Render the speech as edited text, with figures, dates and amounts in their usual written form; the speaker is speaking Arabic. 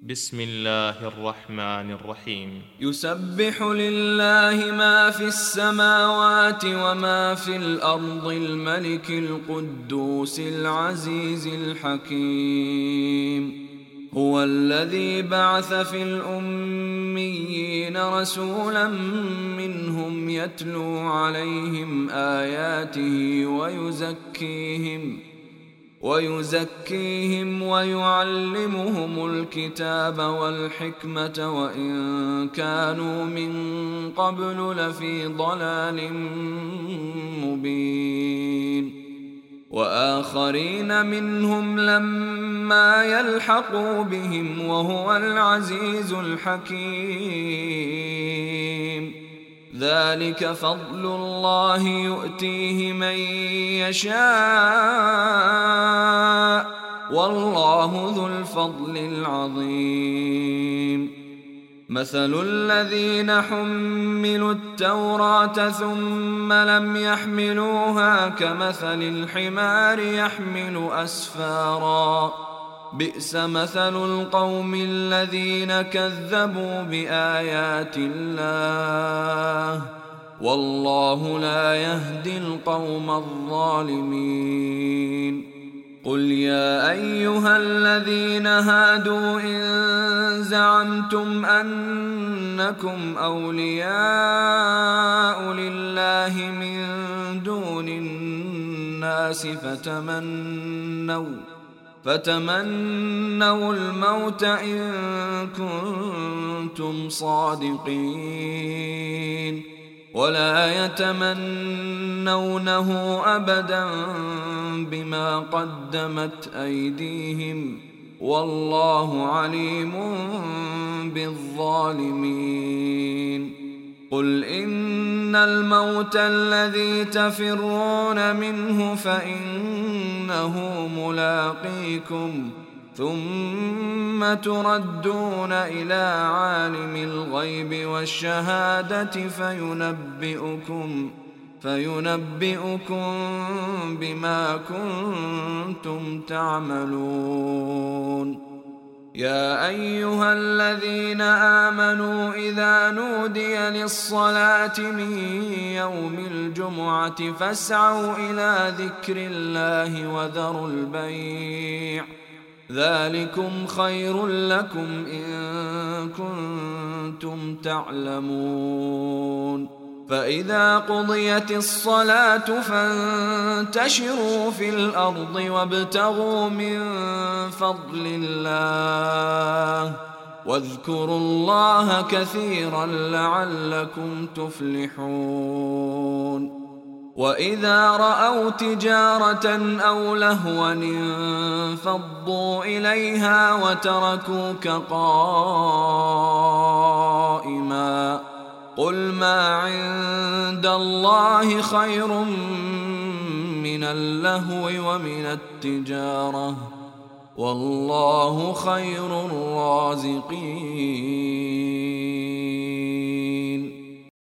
بسم الله الرحمن الرحيم. يسبح لله ما في السماوات وما في الأرض الملك القدوس العزيز الحكيم. هو الذي بعث في الأميين رسولا منهم يتلو عليهم آياته ويزكيهم ويعلمهم الكتاب والحكمة وإن كانوا من قبل لفي ضلال مبين. وآخرين منهم لما يلحقوا بهم وهو العزيز الحكيم. ذلك فضل الله يؤتيه من يشاء والله ذو الفضل العظيم. مثل الذين حملوا التوراة ثم لم يحملوها كمثل الحمار يحمل أسفارا بئس مثل القوم الذين كذبوا بآيات الله والله لا يهدي القوم الظالمين. قل يا أيها الذين هادوا إن زعمتم أنكم أولياء لله من دون الناس فتمنوا الموت إن كنتم صادقين ولا يتمنونه أبدا بما قدمت أيديهم والله عليم بالظالمين. قل إن الموت الذي تفرون منه فإنه ملاقيكم ثم تردون إلى عالم الغيب والشهادة فينبئكم بما كنتم تعملون. يا أيها الذين آمنوا إذا نودي للصلاة من يوم الجمعة فاسعوا إلى ذكر الله وذروا البيع ذلكم خير لكم إن كنتم تعلمون. فإذا قضيت الصلاة فانتشروا في الأرض وابتغوا من فضل الله واذكروا الله كثيرا لعلكم تفلحون. وإذا رأوا تجارة أو لهوا انفضوا إليها وتركوك قائما قل ما عند الله خير من اللهو ومن التجارة والله خير الرازقين.